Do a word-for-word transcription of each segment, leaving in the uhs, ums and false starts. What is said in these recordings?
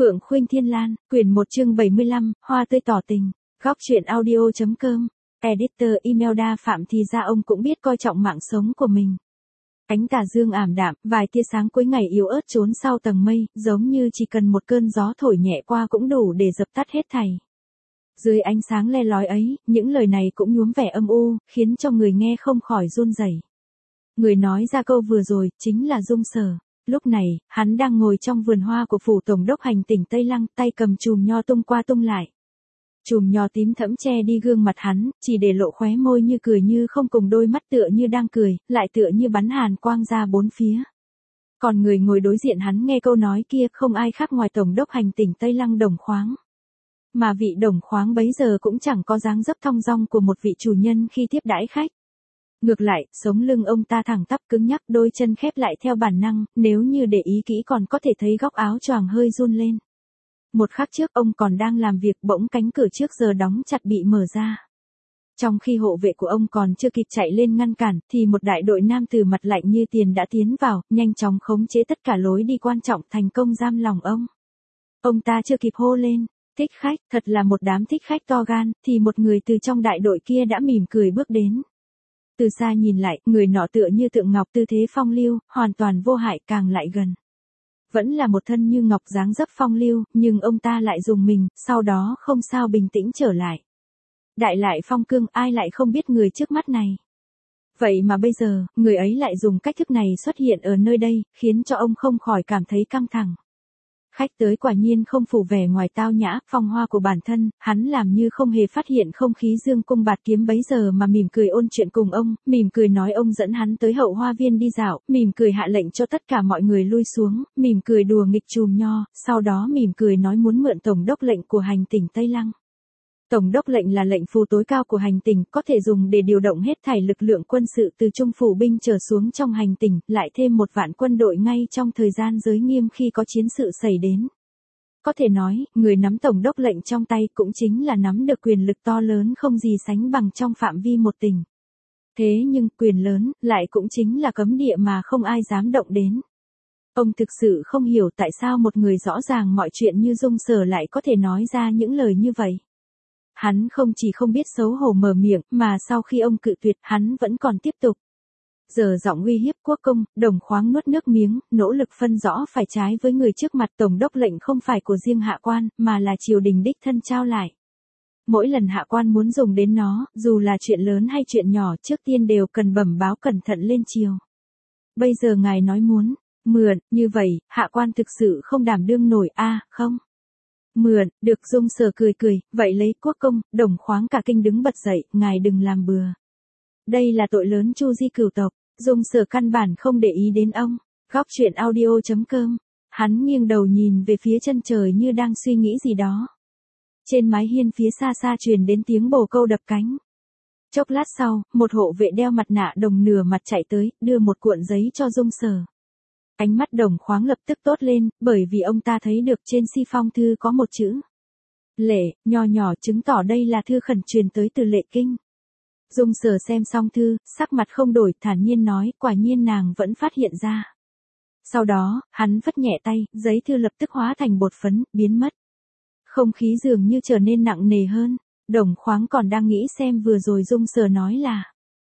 Phượng Khuynh Thiên Lan, quyển một chương bảy mươi lăm, hoa tươi tỏ tình, góc truyện audio.com, editor email đa phạm thì ra ông cũng biết coi trọng mạng sống của mình. Ánh tà dương ảm đạm, vài tia sáng cuối ngày yếu ớt trốn sau tầng mây, giống như chỉ cần một cơn gió thổi nhẹ qua cũng đủ để dập tắt hết thảy. Dưới ánh sáng le lói ấy, những lời này cũng nhuốm vẻ âm u, khiến cho người nghe không khỏi run rẩy. Người nói ra câu vừa rồi, chính là Dung Sở. Lúc này, hắn đang ngồi trong vườn hoa của phủ tổng đốc hành tỉnh Tây Lăng, tay cầm chùm nho tung qua tung lại. Chùm nho tím thẫm che đi gương mặt hắn, chỉ để lộ khóe môi như cười như không, cùng đôi mắt tựa như đang cười, lại tựa như bắn hàn quang ra bốn phía. Còn người ngồi đối diện hắn nghe câu nói kia không ai khác ngoài tổng đốc hành tỉnh Tây Lăng Đồng Khoáng. Mà vị Đồng Khoáng bấy giờ cũng chẳng có dáng dấp thong dong của một vị chủ nhân khi tiếp đãi khách. Ngược lại, sống lưng ông ta thẳng tắp cứng nhắc, đôi chân khép lại theo bản năng, nếu như để ý kỹ còn có thể thấy góc áo choàng hơi run lên. Một khắc trước ông còn đang làm việc, bỗng cánh cửa trước giờ đóng chặt bị mở ra. Trong khi hộ vệ của ông còn chưa kịp chạy lên ngăn cản, thì một đại đội nam tử mặt lạnh như tiền đã tiến vào, nhanh chóng khống chế tất cả lối đi quan trọng, thành công giam lòng ông. Ông ta chưa kịp hô lên, thích khách, thật là một đám thích khách to gan, thì một người từ trong đại đội kia đã mỉm cười bước đến. Từ xa nhìn lại, người nọ tựa như tượng ngọc, tư thế phong lưu, hoàn toàn vô hại, càng lại gần. Vẫn là một thân như ngọc, dáng dấp phong lưu, nhưng ông ta lại dùng mình, sau đó không sao bình tĩnh trở lại. Đại lại phong cương, ai lại không biết người trước mắt này. Vậy mà bây giờ, người ấy lại dùng cách thức này xuất hiện ở nơi đây, khiến cho ông không khỏi cảm thấy căng thẳng. Khách tới quả nhiên không phủ vẻ ngoài tao nhã, phong hoa của bản thân, hắn làm như không hề phát hiện không khí dương cung bạt kiếm bấy giờ mà mỉm cười ôn chuyện cùng ông, mỉm cười nói ông dẫn hắn tới hậu hoa viên đi dạo, mỉm cười hạ lệnh cho tất cả mọi người lui xuống, mỉm cười đùa nghịch chùm nho, sau đó mỉm cười nói muốn mượn tổng đốc lệnh của hành tỉnh Tây Lăng. Tổng đốc lệnh là lệnh phù tối cao của hành tỉnh, có thể dùng để điều động hết thảy lực lượng quân sự từ trung phủ binh trở xuống trong hành tỉnh, lại thêm một vạn quân đội ngay trong thời gian giới nghiêm khi có chiến sự xảy đến. Có thể nói, người nắm tổng đốc lệnh trong tay cũng chính là nắm được quyền lực to lớn không gì sánh bằng trong phạm vi một tỉnh. Thế nhưng quyền lớn, lại cũng chính là cấm địa mà không ai dám động đến. Ông thực sự không hiểu tại sao một người rõ ràng mọi chuyện như Dung Sở lại có thể nói ra những lời như vậy. Hắn không chỉ không biết xấu hổ mở miệng, mà sau khi ông cự tuyệt, hắn vẫn còn tiếp tục. Giờ giọng uy hiếp quốc công, Đồng Khoáng nuốt nước miếng, nỗ lực phân rõ phải trái với người trước mặt. Tổng đốc lệnh không phải của riêng hạ quan, mà là triều đình đích thân trao lại. Mỗi lần hạ quan muốn dùng đến nó, dù là chuyện lớn hay chuyện nhỏ, trước tiên đều cần bẩm báo cẩn thận lên triều. Bây giờ ngài nói muốn mượn, như vậy, hạ quan thực sự không đảm đương nổi. A, à, không. Mượn, được. Dung Sở cười cười, vậy lấy quốc công. Đồng Khoáng cả kinh đứng bật dậy, ngài đừng làm bừa. Đây là tội lớn chu di cửu tộc. Dung Sở căn bản không để ý đến ông. Góc truyện audio.com, hắn nghiêng đầu nhìn về phía chân trời như đang suy nghĩ gì đó. Trên mái hiên phía xa xa truyền đến tiếng bồ câu đập cánh. Chốc lát sau, một hộ vệ đeo mặt nạ đồng nửa mặt chạy tới, đưa một cuộn giấy cho Dung Sở. Ánh mắt Đồng Khoáng lập tức tốt lên, bởi vì ông ta thấy được trên si phong thư có một chữ Lệ, nho nhỏ, chứng tỏ đây là thư khẩn truyền tới từ Lệ Kinh. Dung Sở xem xong thư, sắc mặt không đổi, thản nhiên nói, quả nhiên nàng vẫn phát hiện ra. Sau đó, hắn vất nhẹ tay, giấy thư lập tức hóa thành bột phấn, biến mất. Không khí dường như trở nên nặng nề hơn. Đồng Khoáng còn đang nghĩ xem vừa rồi Dung Sở nói là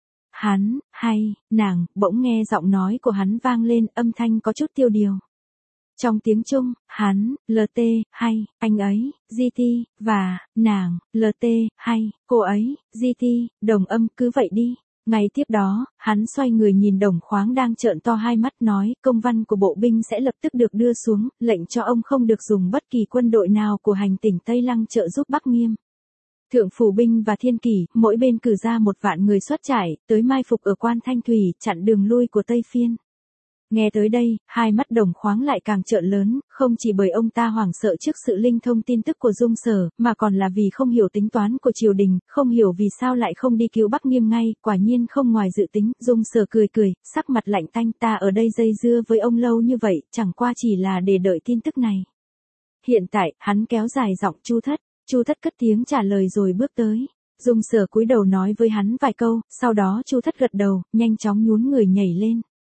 hắn, hay, nàng, bỗng nghe giọng nói của hắn vang lên, âm thanh có chút tiêu điều. Trong tiếng Trung, hắn, lờ tê, hay, anh ấy, giê tê, và, nàng, lờ tê, hay, cô ấy, giê tê, đồng âm, cứ vậy đi. Ngay tiếp đó, hắn xoay người nhìn Đồng Khoáng đang trợn to hai mắt, nói, công văn của bộ binh sẽ lập tức được đưa xuống, lệnh cho ông không được dùng bất kỳ quân đội nào của hành tỉnh Tây Lăng trợ giúp Bắc Nghiêm. Thượng phủ binh và thiên kỷ, mỗi bên cử ra một vạn người xuất trải, tới mai phục ở quan Thanh Thủy, chặn đường lui của Tây Phiên. Nghe tới đây, hai mắt Đồng Khoáng lại càng trợn lớn, không chỉ bởi ông ta hoảng sợ trước sự linh thông tin tức của Dung Sở, mà còn là vì không hiểu tính toán của triều đình, không hiểu vì sao lại không đi cứu Bắc Nghiêm ngay, quả nhiên không ngoài dự tính. Dung Sở cười cười, sắc mặt lạnh tanh, ta ở đây dây dưa với ông lâu như vậy, chẳng qua chỉ là để đợi tin tức này. Hiện tại, hắn kéo dài giọng, Chu Thất. Chu Thất cất tiếng trả lời rồi bước tới. Dung Sở cúi đầu nói với hắn vài câu, sau đó Chu Thất gật đầu, nhanh chóng nhún người nhảy lên.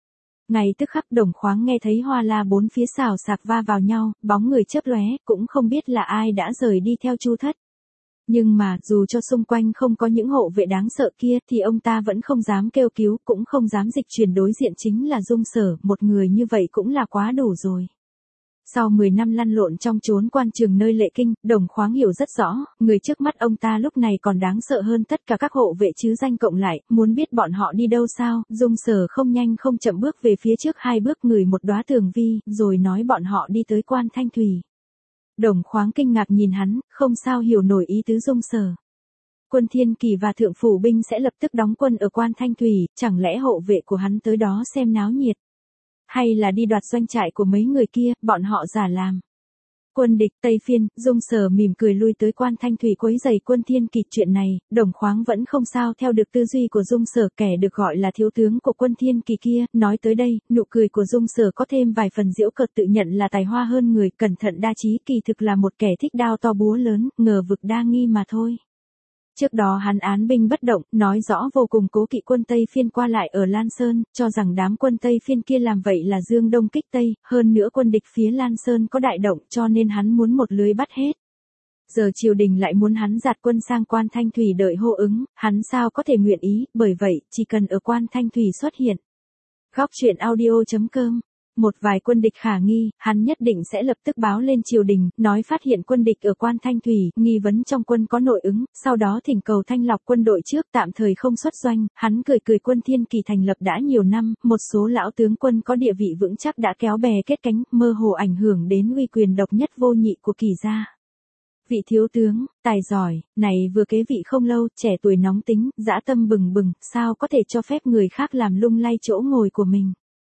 Ngay tức khắc Đồng Khoáng nghe thấy hoa la bốn phía xào xạc va vào nhau, bóng người chớp lóe, cũng không biết là ai đã rời đi theo Chu Thất. Nhưng mà, dù cho xung quanh không có những hộ vệ đáng sợ kia, thì ông ta vẫn không dám kêu cứu, cũng không dám dịch chuyển, đối diện chính là Dung Sở, một người như vậy cũng là quá đủ rồi. Sau mười năm lăn lộn trong chốn quan trường nơi Lệ Kinh, Đồng Khoáng hiểu rất rõ, người trước mắt ông ta lúc này còn đáng sợ hơn tất cả các hộ vệ chứ danh cộng lại, muốn biết bọn họ đi đâu sao, Dung Sở không nhanh không chậm bước về phía trước hai bước, ngửi một đóa tường vi, rồi nói bọn họ đi tới Quan Thanh Thủy. Đồng Khoáng kinh ngạc nhìn hắn, không sao hiểu nổi ý tứ Dung Sở. Quân Thiên Kỳ và Thượng Phủ binh sẽ lập tức đóng quân ở Quan Thanh Thủy, chẳng lẽ hộ vệ của hắn tới đó xem náo nhiệt? Hay là đi đoạt doanh trại của mấy người kia, bọn họ giả làm? Quân địch Tây Phiên, Dung Sở mỉm cười lui tới Quan Thanh Thủy quấy giày Quân Thiên Kỳ. Chuyện này, Đồng Khoáng vẫn không sao theo được tư duy của Dung Sở, kẻ được gọi là thiếu tướng của Quân Thiên Kỳ kia. Nói tới đây, nụ cười của Dung Sở có thêm vài phần giễu cợt, tự nhận là tài hoa hơn người, cẩn thận đa trí, kỳ thực là một kẻ thích đao to búa lớn, ngờ vực đa nghi mà thôi. Trước đó hắn án binh bất động, nói rõ vô cùng cố kỵ quân Tây Phiên qua lại ở Lan Sơn, cho rằng đám quân Tây Phiên kia làm vậy là dương đông kích Tây, hơn nữa quân địch phía Lan Sơn có đại động, cho nên hắn muốn một lưới bắt hết. Giờ triều đình lại muốn hắn dạt quân sang Quan Thanh Thủy đợi hô ứng, hắn sao có thể nguyện ý, bởi vậy, chỉ cần ở Quan Thanh Thủy xuất hiện. Góc truyện audio chấm com. Một vài quân địch khả nghi, hắn nhất định sẽ lập tức báo lên triều đình, nói phát hiện quân địch ở Quan Thanh Thủy, nghi vấn trong quân có nội ứng, sau đó thỉnh cầu thanh lọc quân đội trước, tạm thời không xuất doanh. Hắn cười cười, Quân Thiên Kỳ thành lập đã nhiều năm, một số lão tướng quân có địa vị vững chắc đã kéo bè kết cánh, mơ hồ ảnh hưởng đến uy quyền độc nhất vô nhị của Kỳ gia. Vị thiếu tướng, tài giỏi, này vừa kế vị không lâu, trẻ tuổi nóng tính, dã tâm bừng bừng, sao có thể cho phép người khác làm lung lay chỗ ngồi của mình.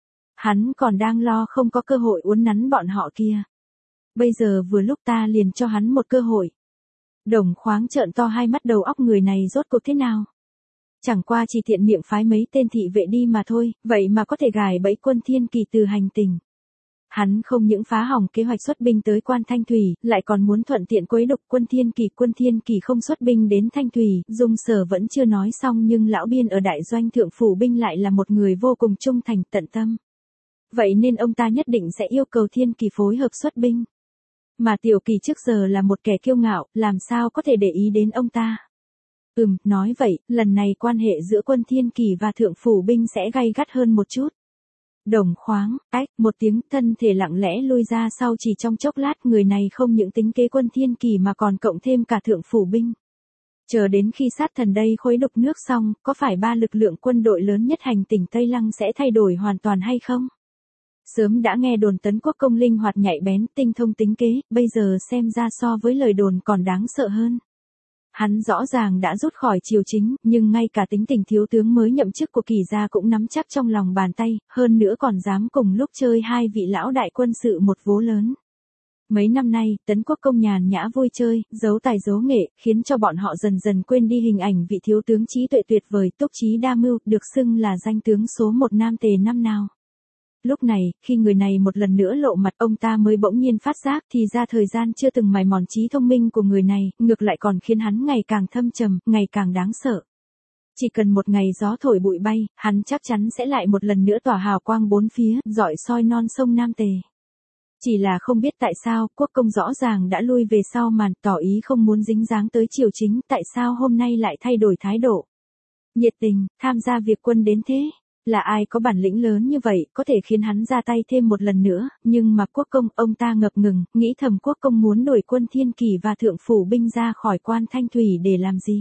Hắn còn đang lo không có cơ hội uốn nắn bọn họ kia. Bây giờ vừa lúc ta liền cho hắn một cơ hội. Đồng Khoáng trợn to hai mắt, đầu óc người này rốt cuộc thế nào? Chẳng qua chỉ thiện miệng phái mấy tên thị vệ đi mà thôi, vậy mà có thể gài bẫy Quân Thiên Kỳ từ hành tình. Hắn không những phá hỏng kế hoạch xuất binh tới Quan Thanh Thủy, lại còn muốn thuận tiện quấy đục Quân Thiên Kỳ. Quân Thiên Kỳ không xuất binh đến Thanh Thủy, Dung Sở vẫn chưa nói xong, nhưng lão biên ở đại doanh Thượng Phủ binh lại là một người vô cùng trung thành tận tâm. Vậy nên ông ta nhất định sẽ yêu cầu Thiên Kỳ phối hợp xuất binh. Mà Tiểu Kỳ trước giờ là một kẻ kiêu ngạo, làm sao có thể để ý đến ông ta. Ừm, nói vậy, lần này quan hệ giữa Quân Thiên Kỳ và Thượng Phủ binh sẽ gay gắt hơn một chút. Đồng Khoáng, ách, một tiếng, thân thể lặng lẽ lui ra sau chỉ trong chốc lát, người này không những tính kế Quân Thiên Kỳ mà còn cộng thêm cả Thượng Phủ binh. Chờ đến khi sát thần đây khuấy đục nước xong, có phải ba lực lượng quân đội lớn nhất hành tỉnh Tây Lăng sẽ thay đổi hoàn toàn hay không? Sớm đã nghe đồn Tấn Quốc công linh hoạt nhạy bén, tinh thông tính kế, bây giờ xem ra so với lời đồn còn đáng sợ hơn. Hắn rõ ràng đã rút khỏi triều chính, nhưng ngay cả tính tình thiếu tướng mới nhậm chức của Kỳ gia cũng nắm chắc trong lòng bàn tay, hơn nữa còn dám cùng lúc chơi hai vị lão đại quân sự một vố lớn. Mấy năm nay, Tấn Quốc công nhàn nhã vui chơi, giấu tài giấu nghệ, khiến cho bọn họ dần dần quên đi hình ảnh vị thiếu tướng trí tuệ tuyệt vời, túc trí đa mưu, được xưng là danh tướng số một Nam Tề năm nào. Lúc này, khi người này một lần nữa lộ mặt, ông ta mới bỗng nhiên phát giác, thì ra thời gian chưa từng mài mòn trí thông minh của người này, ngược lại còn khiến hắn ngày càng thâm trầm, ngày càng đáng sợ. Chỉ cần một ngày gió thổi bụi bay, hắn chắc chắn sẽ lại một lần nữa tỏa hào quang bốn phía, rọi soi non sông Nam Tề. Chỉ là không biết tại sao, quốc công rõ ràng đã lui về sau màn, tỏ ý không muốn dính dáng tới triều chính, tại sao hôm nay lại thay đổi thái độ. Nhiệt tình, tham gia việc quân đến thế. Là ai có bản lĩnh lớn như vậy, có thể khiến hắn ra tay thêm một lần nữa, nhưng mà quốc công, ông ta ngập ngừng, nghĩ thầm quốc công muốn đuổi Quân Thiên Kỳ và Thượng Phủ binh ra khỏi Quan Thanh Thủy để làm gì?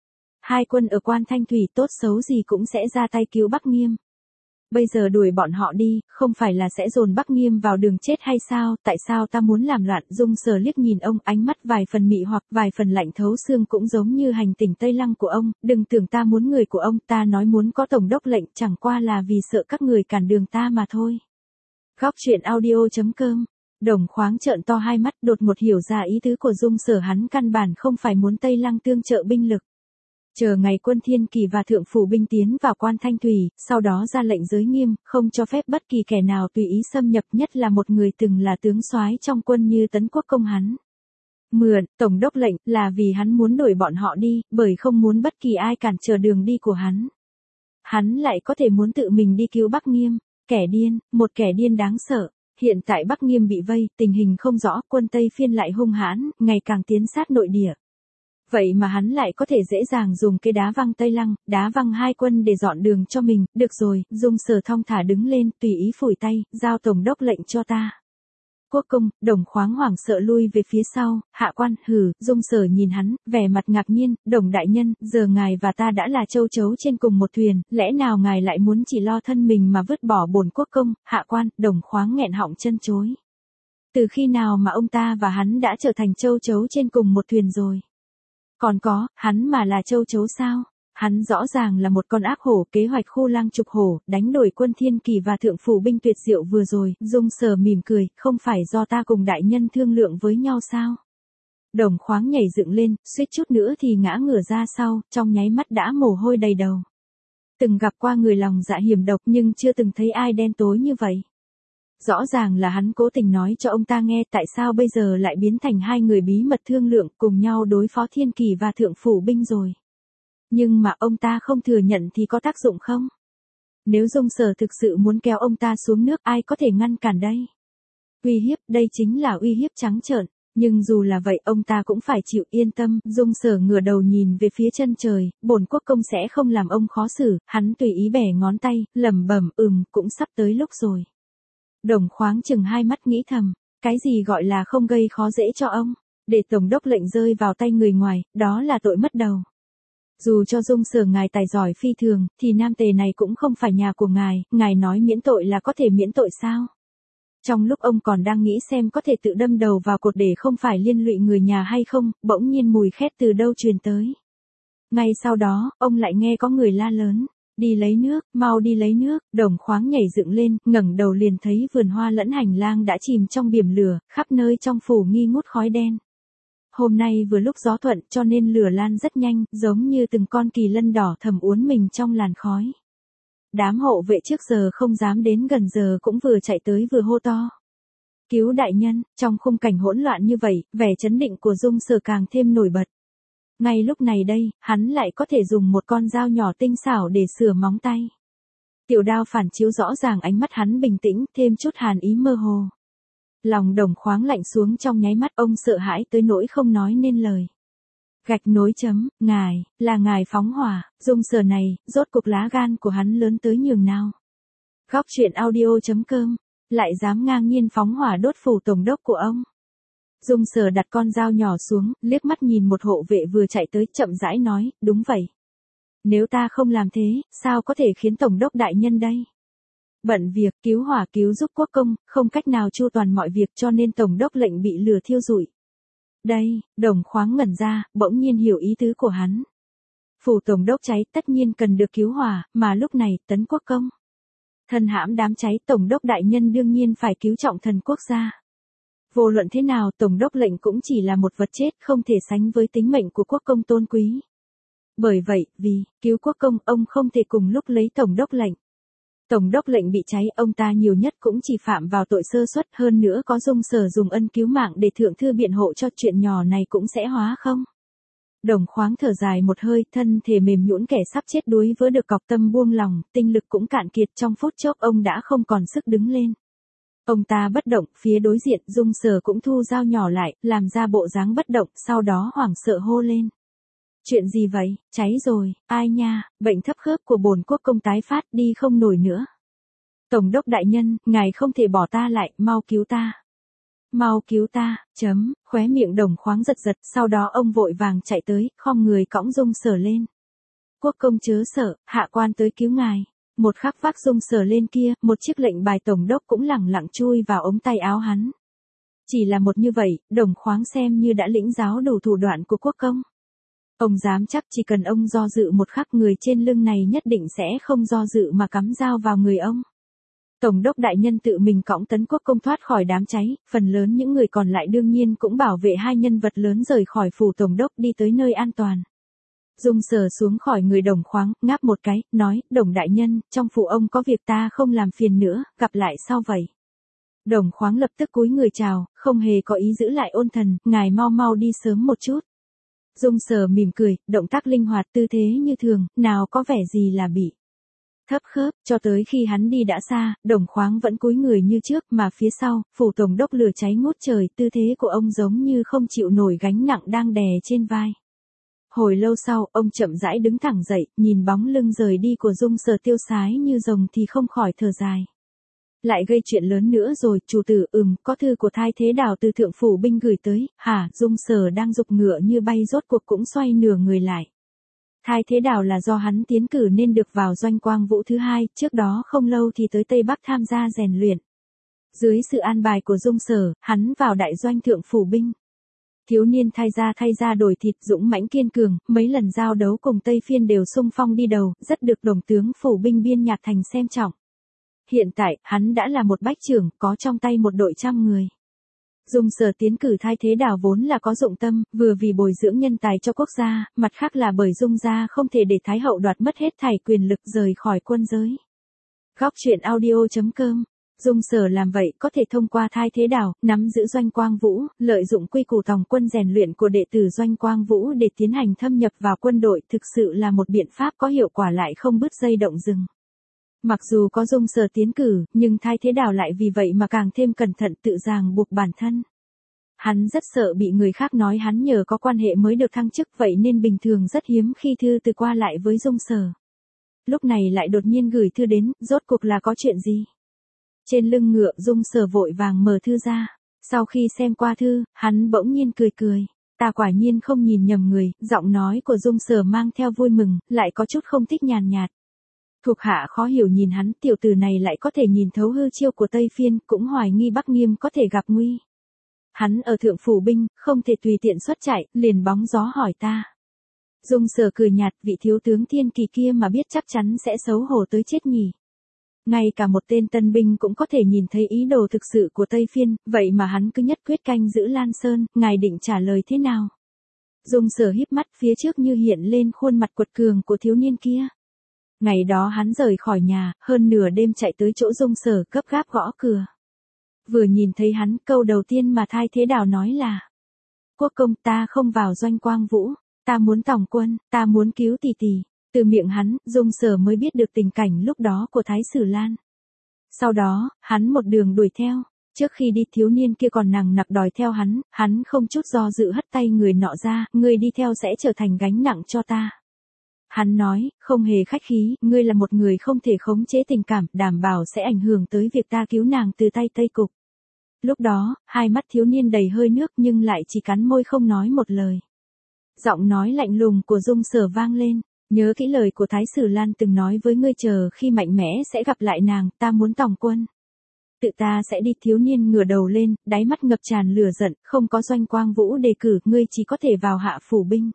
Hai quân ở Quan Thanh Thủy tốt xấu gì cũng sẽ ra tay cứu Bắc Nghiêm. Bây giờ đuổi bọn họ đi, không phải là sẽ dồn Bắc Nghiêm vào đường chết hay sao, tại sao ta muốn làm loạn? Dung Sở liếc nhìn ông, ánh mắt vài phần mị hoặc vài phần lạnh thấu xương, cũng giống như hành tỉnh Tây Lăng của ông, đừng tưởng ta muốn người của ông, ta nói muốn có tổng đốc lệnh, chẳng qua là vì sợ các người cản đường ta mà thôi. Góc truyện audio chấm com. Đồng Khoáng trợn to hai mắt, đột ngột hiểu ra ý tứ của Dung Sở, hắn căn bản không phải muốn Tây Lăng tương trợ binh lực. Chờ ngày Quân Thiên Kỳ và Thượng Phủ binh tiến vào Quan Thanh Thủy, sau đó ra lệnh giới nghiêm, không cho phép bất kỳ kẻ nào tùy ý xâm nhập, nhất là một người từng là tướng soái trong quân như Tấn Quốc công hắn. Mượn, tổng đốc lệnh, là vì hắn muốn đuổi bọn họ đi, bởi không muốn bất kỳ ai cản trở đường đi của hắn. Hắn lại có thể muốn tự mình đi cứu Bắc Nghiêm. Kẻ điên, một kẻ điên đáng sợ. Hiện tại Bắc Nghiêm bị vây, tình hình không rõ, quân Tây Phiên lại hung hãn, ngày càng tiến sát nội địa. Vậy mà hắn lại có thể dễ dàng dùng cái đá văng Tây Lăng, đá văng hai quân để dọn đường cho mình, được rồi, Dung Sở thong thả đứng lên, tùy ý phủi tay, giao tổng đốc lệnh cho ta. Quốc công, Đồng Khoáng hoảng sợ lui về phía sau, hạ quan, hừ, Dung Sở nhìn hắn, vẻ mặt ngạc nhiên, Đồng đại nhân, giờ ngài và ta đã là châu chấu trên cùng một thuyền, lẽ nào ngài lại muốn chỉ lo thân mình mà vứt bỏ bổn quốc công, hạ quan, Đồng Khoáng nghẹn họng chân chối. Từ khi nào mà ông ta và hắn đã trở thành châu chấu trên cùng một thuyền rồi? Còn có, hắn mà là châu chấu sao? Hắn rõ ràng là một con ác hổ, kế hoạch khu lang trục hổ, đánh đổi quân thiên kỳ và thượng phủ binh tuyệt diệu vừa rồi, Dung Sở mỉm cười, không phải do ta cùng đại nhân thương lượng với nhau sao? Đồng Khoáng nhảy dựng lên, suýt chút nữa thì ngã ngửa ra sau, trong nháy mắt đã mồ hôi đầy đầu. Từng gặp qua người lòng dạ hiểm độc nhưng chưa từng thấy ai đen tối như vậy. Rõ ràng là hắn cố tình nói cho ông ta nghe tại sao bây giờ lại biến thành hai người bí mật thương lượng cùng nhau đối phó thiên kỳ và thượng phủ binh rồi. Nhưng mà ông ta không thừa nhận thì có tác dụng không? Nếu Dung Sở thực sự muốn kéo ông ta xuống nước ai có thể ngăn cản đây? Uy hiếp, đây chính là uy hiếp trắng trợn. Nhưng dù là vậy ông ta cũng phải chịu, yên tâm, Dung Sở ngửa đầu nhìn về phía chân trời, bổn quốc công sẽ không làm ông khó xử, hắn tùy ý bẻ ngón tay, lẩm bẩm, ừm, cũng sắp tới lúc rồi. Đồng Khoáng chừng hai mắt nghĩ thầm, cái gì gọi là không gây khó dễ cho ông, để tổng đốc lệnh rơi vào tay người ngoài, đó là tội mất đầu. Dù cho Dung Sở ngài tài giỏi phi thường, thì nam tề này cũng không phải nhà của ngài, ngài nói miễn tội là có thể miễn tội sao? Trong lúc ông còn đang nghĩ xem có thể tự đâm đầu vào cột để không phải liên lụy người nhà hay không, bỗng nhiên mùi khét từ đâu truyền tới. Ngay sau đó, ông lại nghe có người la lớn. Đi lấy nước, mau đi lấy nước, Đồng Khoáng nhảy dựng lên, ngẩng đầu liền thấy vườn hoa lẫn hành lang đã chìm trong biển lửa, khắp nơi trong phủ nghi ngút khói đen. Hôm nay vừa lúc gió thuận cho nên lửa lan rất nhanh, giống như từng con kỳ lân đỏ thầm uốn mình trong làn khói. Đám hộ vệ trước giờ không dám đến gần giờ cũng vừa chạy tới vừa hô to. Cứu đại nhân, trong khung cảnh hỗn loạn như vậy, vẻ chấn định của Dung Sở càng thêm nổi bật. Ngay lúc này đây, hắn lại có thể dùng một con dao nhỏ tinh xảo để sửa móng tay. Tiểu đao phản chiếu rõ ràng ánh mắt hắn bình tĩnh, thêm chút hàn ý mơ hồ. Lòng Đồng Khoáng lạnh xuống trong nháy mắt, ông sợ hãi tới nỗi không nói nên lời. Gạch nối chấm, ngài, là ngài phóng hỏa, Dung Sở này, rốt cuộc lá gan của hắn lớn tới nhường nào. Góc truyện audio chấm com, lại dám ngang nhiên phóng hỏa đốt phủ tổng đốc của ông. Dung Sở đặt con dao nhỏ xuống, liếc mắt nhìn một hộ vệ vừa chạy tới, chậm rãi nói, đúng vậy. Nếu ta không làm thế, sao có thể khiến tổng đốc đại nhân đây? Bận việc, cứu hỏa cứu giúp quốc công, không cách nào chu toàn mọi việc cho nên tổng đốc lệnh bị lửa thiêu rụi. Đây, Đồng Khoáng ngẩn ra, bỗng nhiên hiểu ý tứ của hắn. Phủ tổng đốc cháy tất nhiên cần được cứu hỏa, mà lúc này, tấn quốc công. Thân hãm đám cháy, tổng đốc đại nhân đương nhiên phải cứu trọng thần quốc gia. Vô luận thế nào, tổng đốc lệnh cũng chỉ là một vật chết, không thể sánh với tính mệnh của quốc công tôn quý. Bởi vậy, vì cứu quốc công, ông không thể cùng lúc lấy tổng đốc lệnh. Tổng đốc lệnh bị cháy, ông ta nhiều nhất cũng chỉ phạm vào tội sơ suất, hơn nữa có Dung Sở dùng ân cứu mạng để thượng thư biện hộ cho chuyện nhỏ này cũng sẽ hóa không. Đồng Khoáng thở dài một hơi, thân thể mềm nhũn kẻ sắp chết đuối vỡ được cọc tâm buông lòng, tinh lực cũng cạn kiệt, trong phút chốc ông đã không còn sức đứng lên. Ông ta bất động, phía đối diện, Dung Sở cũng thu dao nhỏ lại, làm ra bộ dáng bất động, sau đó hoảng sợ hô lên. Chuyện gì vậy, cháy rồi, ai nha, bệnh thấp khớp của bổn quốc công tái phát, đi không nổi nữa. Tổng đốc đại nhân, ngài không thể bỏ ta lại, mau cứu ta. Mau cứu ta, chấm, khóe miệng Đồng Khoáng giật giật, sau đó ông vội vàng chạy tới, khom người cõng Dung Sở lên. Quốc công chớ sợ, hạ quan tới cứu ngài. Một khắc vác Dung Sở lên kia, một chiếc lệnh bài tổng đốc cũng lẳng lặng chui vào ống tay áo hắn. Chỉ là một như vậy, Đồng Khoáng xem như đã lĩnh giáo đủ thủ đoạn của quốc công. Ông dám chắc chỉ cần ông do dự một khắc, người trên lưng này nhất định sẽ không do dự mà cắm dao vào người ông. Tổng đốc đại nhân tự mình cõng tấn quốc công thoát khỏi đám cháy, phần lớn những người còn lại đương nhiên cũng bảo vệ hai nhân vật lớn rời khỏi phủ tổng đốc đi tới nơi an toàn. Dung Sở xuống khỏi người Đồng Khoáng, ngáp một cái, nói, Đồng đại nhân, trong phủ ông có việc ta không làm phiền nữa, gặp lại sau vậy. Đồng Khoáng lập tức cúi người chào, không hề có ý giữ lại ôn thần, ngài mau mau đi sớm một chút. Dung Sở mỉm cười, động tác linh hoạt, tư thế như thường, nào có vẻ gì là bị thấp khớp, cho tới khi hắn đi đã xa, Đồng Khoáng vẫn cúi người như trước, mà phía sau, phủ tổng đốc lửa cháy ngút trời, tư thế của ông giống như không chịu nổi gánh nặng đang đè trên vai. Hồi lâu sau, ông chậm rãi đứng thẳng dậy, nhìn bóng lưng rời đi của Dung Sở tiêu sái như rồng thì không khỏi thở dài. Lại gây chuyện lớn nữa rồi, chủ tử, ừm, có thư của Thái Thế Đào từ thượng phủ binh gửi tới, hả? Dung Sở đang giục ngựa như bay rốt cuộc cũng xoay nửa người lại. Thái Thế Đào là do hắn tiến cử nên được vào doanh Quang Vũ thứ hai, trước đó không lâu thì tới Tây Bắc tham gia rèn luyện. Dưới sự an bài của Dung Sở, hắn vào đại doanh thượng phủ binh. Thiếu niên thay da thay da đổi thịt, dũng mãnh kiên cường, mấy lần giao đấu cùng Tây Phiên đều xung phong đi đầu, rất được đồng tướng phủ binh Biên Nhạc Thành xem trọng. Hiện tại, hắn đã là một bách trưởng, có trong tay một đội trăm người. Dung Sở tiến cử Thái Thế Đào vốn là có dụng tâm, vừa vì bồi dưỡng nhân tài cho quốc gia, mặt khác là bởi Dung gia không thể để Thái hậu đoạt mất hết thảy quyền lực rời khỏi quân giới. Góc truyện audio chấm com. Dung Sở làm vậy có thể thông qua Thái Thế Đào, nắm giữ doanh Quang Vũ, lợi dụng quy củ tòng quân rèn luyện của đệ tử doanh Quang Vũ để tiến hành thâm nhập vào quân đội, thực sự là một biện pháp có hiệu quả lại không bứt dây động rừng. Mặc dù có Dung Sở tiến cử, nhưng Thái Thế Đào lại vì vậy mà càng thêm cẩn thận tự ràng buộc bản thân. Hắn rất sợ bị người khác nói hắn nhờ có quan hệ mới được thăng chức, vậy nên bình thường rất hiếm khi thư từ qua lại với Dung Sở. Lúc này lại đột nhiên gửi thư đến, rốt cuộc là có chuyện gì? Trên lưng ngựa, Dung Sở vội vàng mở thư ra. Sau khi xem qua thư, hắn bỗng nhiên cười cười. Ta quả nhiên không nhìn nhầm người, giọng nói của Dung Sở mang theo vui mừng, lại có chút không thích nhàn nhạt. Thuộc hạ khó hiểu nhìn hắn, tiểu tử này lại có thể nhìn thấu hư chiêu của Tây Phiên, cũng hoài nghi Bắc Nghiêm có thể gặp nguy. Hắn ở thượng phủ binh, không thể tùy tiện xuất chạy, liền bóng gió hỏi ta. Dung Sở cười nhạt, vị thiếu tướng thiên kỳ kia mà biết chắc chắn sẽ xấu hổ tới chết nhỉ. Ngay cả một tên tân binh cũng có thể nhìn thấy ý đồ thực sự của Tây Phiên, vậy mà hắn cứ nhất quyết canh giữ Lan Sơn, ngài định trả lời thế nào? Dung Sở híp mắt, phía trước như hiện lên khuôn mặt quật cường của thiếu niên kia. Ngày đó hắn rời khỏi nhà, hơn nửa đêm chạy tới chỗ Dung Sở, gấp gáp gõ cửa. Vừa nhìn thấy hắn, câu đầu tiên mà Thái Thế Đào nói là: Quốc công, ta không vào doanh Quang Vũ, ta muốn tòng quân, ta muốn cứu tỷ tỷ. Từ miệng hắn, Dung Sở mới biết được tình cảnh lúc đó của Thái Sử Lan. Sau đó, hắn một đường đuổi theo. Trước khi đi, thiếu niên kia còn nằng nặc đòi theo hắn, hắn không chút do dự hất tay người nọ ra, ngươi đi theo sẽ trở thành gánh nặng cho ta. Hắn nói, không hề khách khí, ngươi là một người không thể khống chế tình cảm, đảm bảo sẽ ảnh hưởng tới việc ta cứu nàng từ tay Tây Cục. Lúc đó, hai mắt thiếu niên đầy hơi nước nhưng lại chỉ cắn môi không nói một lời. Giọng nói lạnh lùng của Dung Sở vang lên, nhớ kỹ lời của Thái Sử Lan từng nói với ngươi, chờ khi mạnh mẽ sẽ gặp lại nàng, ta muốn tòng quân. Tự ta sẽ đi. Thiếu niên ngửa đầu lên, đáy mắt ngập tràn lửa giận, không có doanh Quang Vũ đề cử, ngươi chỉ có thể vào hạ phủ binh.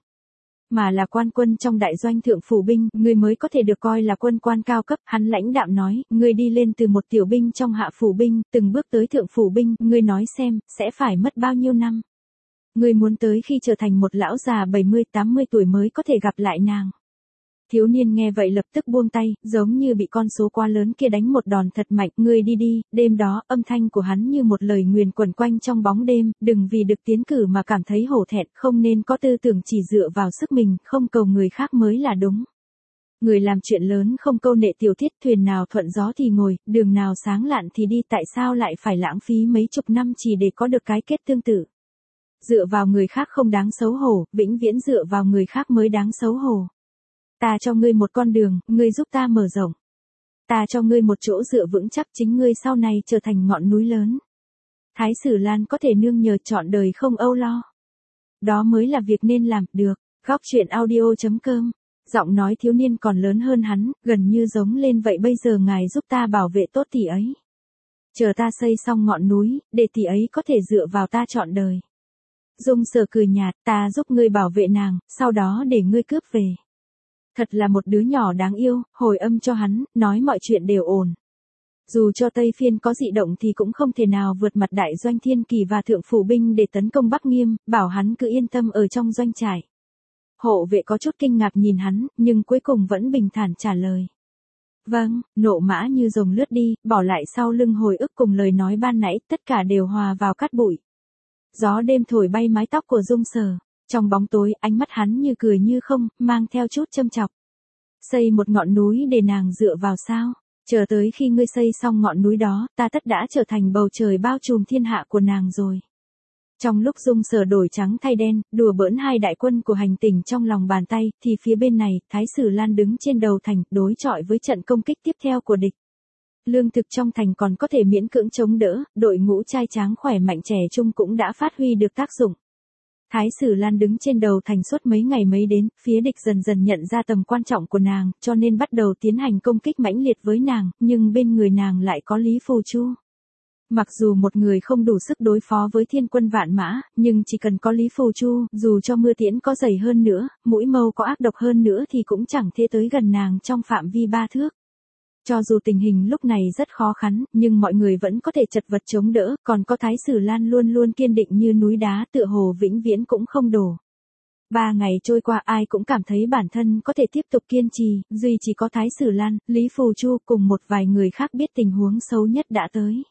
Mà là quan quân trong đại doanh thượng phủ binh, ngươi mới có thể được coi là quân quan cao cấp. Hắn lãnh đạm nói, ngươi đi lên từ một tiểu binh trong hạ phủ binh, từng bước tới thượng phủ binh, ngươi nói xem, sẽ phải mất bao nhiêu năm. Ngươi muốn tới khi trở thành một lão già bảy mươi tám mươi tuổi mới có thể gặp lại nàng. Thiếu niên nghe vậy lập tức buông tay, giống như bị con số quá lớn kia đánh một đòn thật mạnh. Ngươi đi đi. Đêm đó, âm thanh của hắn như một lời nguyền quẩn quanh trong bóng đêm, đừng vì được tiến cử mà cảm thấy hổ thẹn, không nên có tư tưởng chỉ dựa vào sức mình, không cầu người khác mới là đúng. Người làm chuyện lớn không câu nệ tiểu tiết, thuyền nào thuận gió thì ngồi, đường nào sáng lạn thì đi, tại sao lại phải lãng phí mấy chục năm chỉ để có được cái kết tương tự. Dựa vào người khác không đáng xấu hổ, vĩnh viễn dựa vào người khác mới đáng xấu hổ. Ta cho ngươi một con đường, ngươi giúp ta mở rộng. Ta cho ngươi một chỗ dựa vững chắc, chính ngươi sau này trở thành ngọn núi lớn. Thái Sử Lan có thể nương nhờ trọn đời không âu lo. Đó mới là việc nên làm, được. Góc truyện audio chấm com. Giọng nói thiếu niên còn lớn hơn hắn, gần như giống lên, vậy bây giờ ngài giúp ta bảo vệ tốt tỷ ấy. Chờ ta xây xong ngọn núi, để tỷ ấy có thể dựa vào ta trọn đời. Dung Sở cười nhạt, ta giúp ngươi bảo vệ nàng, sau đó để ngươi cướp về. Thật là một đứa nhỏ đáng yêu, hồi âm cho hắn, nói mọi chuyện đều ổn. Dù cho Tây Phiên có dị động thì cũng không thể nào vượt mặt đại doanh Thiên Kỳ và thượng phủ binh để tấn công Bắc Nghiêm, bảo hắn cứ yên tâm ở trong doanh trại. Hộ vệ có chút kinh ngạc nhìn hắn, nhưng cuối cùng vẫn bình thản trả lời. Vâng, nộ mã như rồng lướt đi, bỏ lại sau lưng hồi ức cùng lời nói ban nãy, tất cả đều hòa vào cát bụi. Gió đêm thổi bay mái tóc của Dung Sở. Trong bóng tối, ánh mắt hắn như cười như không, mang theo chút châm chọc. Xây một ngọn núi để nàng dựa vào sao? Chờ tới khi ngươi xây xong ngọn núi đó, ta tất đã trở thành bầu trời bao trùm thiên hạ của nàng rồi. Trong lúc Dung Sở đổi trắng thay đen, đùa bỡn hai đại quân của hành tỉnh trong lòng bàn tay, thì phía bên này, Thái Sử Lan đứng trên đầu thành, đối chọi với trận công kích tiếp theo của địch. Lương thực trong thành còn có thể miễn cưỡng chống đỡ, đội ngũ trai tráng khỏe mạnh trẻ trung cũng đã phát huy được tác dụng. Thái Sử Lan đứng trên đầu thành suốt mấy ngày mấy đến, phía địch dần dần nhận ra tầm quan trọng của nàng, cho nên bắt đầu tiến hành công kích mãnh liệt với nàng, nhưng bên người nàng lại có Lý Phù Chu. Mặc dù một người không đủ sức đối phó với thiên quân vạn mã, nhưng chỉ cần có Lý Phù Chu, dù cho mưa tiễn có dày hơn nữa, mũi mâu có ác độc hơn nữa thì cũng chẳng thể tới gần nàng trong phạm vi ba thước. Cho dù tình hình lúc này rất khó khăn, nhưng mọi người vẫn có thể chật vật chống đỡ, còn có Thái Sử Lan luôn luôn kiên định như núi đá, tựa hồ vĩnh viễn cũng không đổ. Ba ngày trôi qua ai cũng cảm thấy bản thân có thể tiếp tục kiên trì, duy chỉ có Thái Sử Lan, Lý Phù Chu cùng một vài người khác biết tình huống xấu nhất đã tới.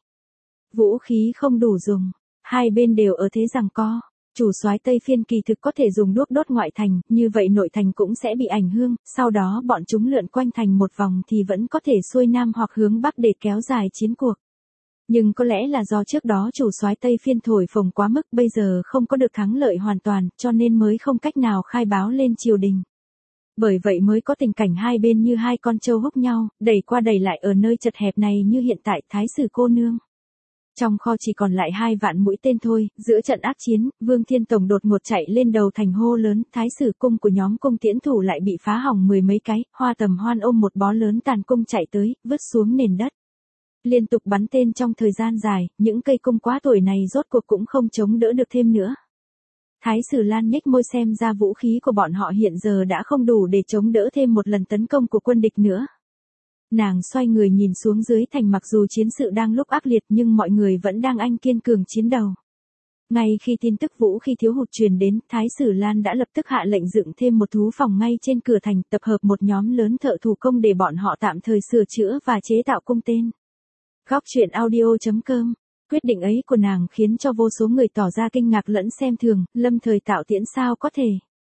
Vũ khí không đủ dùng, hai bên đều ở thế giằng co. Chủ soái Tây Phiên kỳ thực có thể dùng đuốc đốt ngoại thành, như vậy nội thành cũng sẽ bị ảnh hưởng, sau đó bọn chúng lượn quanh thành một vòng thì vẫn có thể xuôi nam hoặc hướng bắc để kéo dài chiến cuộc. Nhưng có lẽ là do trước đó chủ soái Tây Phiên thổi phồng quá mức, bây giờ không có được thắng lợi hoàn toàn, cho nên mới không cách nào khai báo lên triều đình. Bởi vậy mới có tình cảnh hai bên như hai con trâu húc nhau, đẩy qua đẩy lại ở nơi chật hẹp này như hiện tại Thái Sử cô nương. Trong kho chỉ còn lại hai vạn mũi tên thôi, giữa trận ác chiến, Vương Thiên Tổng đột ngột chạy lên đầu thành hô lớn, Thái Sử cung của nhóm cung tiễn thủ lại bị phá hỏng mười mấy cái, Hoa Tầm Hoan ôm một bó lớn tàn cung chạy tới, vứt xuống nền đất. Liên tục bắn tên trong thời gian dài, những cây cung quá tuổi này rốt cuộc cũng không chống đỡ được thêm nữa. Thái Sử Lan nhếch môi xem ra vũ khí của bọn họ hiện giờ đã không đủ để chống đỡ thêm một lần tấn công của quân địch nữa. Nàng xoay người nhìn xuống dưới thành, mặc dù chiến sự đang lúc ác liệt nhưng mọi người vẫn đang anh kiên cường chiến đầu. Ngay khi tin tức vũ khí thiếu hụt truyền đến, Thái Sử Lan đã lập tức hạ lệnh dựng thêm một thú phòng ngay trên cửa thành, tập hợp một nhóm lớn thợ thủ công để bọn họ tạm thời sửa chữa và chế tạo cung tên. Góc truyện audio chấm com. Quyết định ấy của nàng khiến cho vô số người tỏ ra kinh ngạc lẫn xem thường, lâm thời tạo tiễn sao có thể.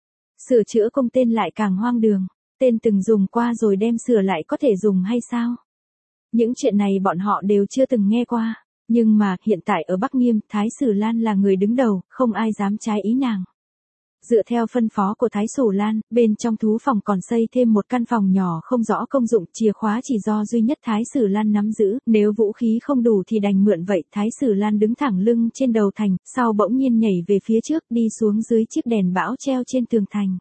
Sửa chữa cung tên lại càng hoang đường. Tên từng dùng qua rồi đem sửa lại có thể dùng hay sao? Những chuyện này bọn họ đều chưa từng nghe qua. Nhưng mà, hiện tại ở Bắc Nghiêm, Thái Sử Lan là người đứng đầu, không ai dám trái ý nàng. Dựa theo phân phó của Thái Sử Lan, bên trong thú phòng còn xây thêm một căn phòng nhỏ không rõ công dụng, chìa khóa chỉ do duy nhất Thái Sử Lan nắm giữ, nếu vũ khí không đủ thì đành mượn vậy. Thái Sử Lan đứng thẳng lưng trên đầu thành, sau bỗng nhiên nhảy về phía trước, đi xuống dưới chiếc đèn bão treo trên tường thành.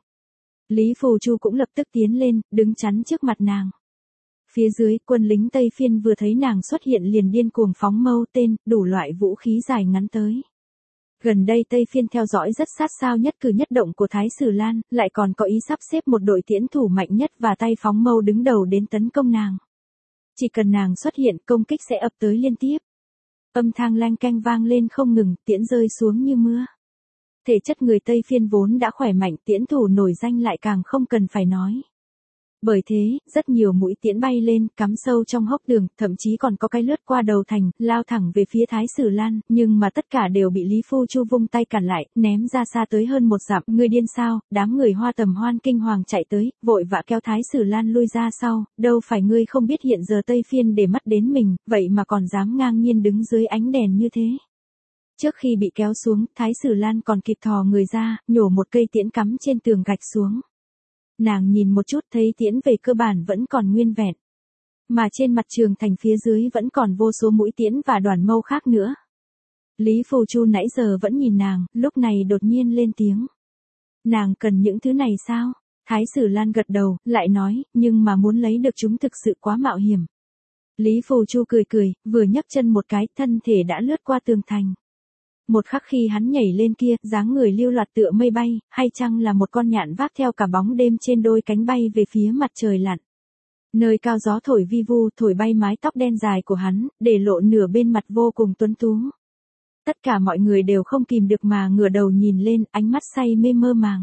Lý Phù Chu cũng lập tức tiến lên, đứng chắn trước mặt nàng. Phía dưới, quân lính Tây Phiên vừa thấy nàng xuất hiện liền điên cuồng phóng mâu tên, đủ loại vũ khí dài ngắn tới. Gần đây Tây Phiên theo dõi rất sát sao nhất cử nhất động của Thái Sử Lan, lại còn có ý sắp xếp một đội tiễn thủ mạnh nhất và tay phóng mâu đứng đầu đến tấn công nàng. Chỉ cần nàng xuất hiện, công kích sẽ ập tới liên tiếp. Âm thanh lanh canh vang lên không ngừng, tiễn rơi xuống như mưa. Thể chất người Tây Phiên vốn đã khỏe mạnh, tiễn thủ nổi danh lại càng không cần phải nói. Bởi thế, rất nhiều mũi tiễn bay lên, cắm sâu trong hốc đường, thậm chí còn có cái lướt qua đầu thành, lao thẳng về phía Thái Sử Lan, nhưng mà tất cả đều bị Lý Phù Chu vung tay cản lại, ném ra xa tới hơn một dặm. Ngươi điên sao? Đám người Hoa Tầm Hoan kinh hoàng chạy tới, vội vã kéo Thái Sử Lan lui ra sau, đâu phải ngươi không biết hiện giờ Tây Phiên để mắt đến mình, vậy mà còn dám ngang nhiên đứng dưới ánh đèn như thế. Trước khi bị kéo xuống, Thái Sử Lan còn kịp thò người ra, nhổ một cây tiễn cắm trên tường gạch xuống. Nàng nhìn một chút thấy tiễn về cơ bản vẫn còn nguyên vẹn. Mà trên mặt trường thành phía dưới vẫn còn vô số mũi tiễn và đoàn mâu khác nữa. Lý Phù Chu nãy giờ vẫn nhìn nàng, lúc này đột nhiên lên tiếng. Nàng cần những thứ này sao? Thái Sử Lan gật đầu, lại nói, nhưng mà muốn lấy được chúng thực sự quá mạo hiểm. Lý Phù Chu cười cười, vừa nhấc chân một cái, thân thể đã lướt qua tường thành. Một khắc khi hắn nhảy lên kia, dáng người lưu loạt tựa mây bay, hay chăng là một con nhạn vác theo cả bóng đêm trên đôi cánh bay về phía mặt trời lặn. Nơi cao gió thổi vi vu, thổi bay mái tóc đen dài của hắn, để lộ nửa bên mặt vô cùng tuấn tú. Tất cả mọi người đều không kìm được mà ngửa đầu nhìn lên, ánh mắt say mê mơ màng.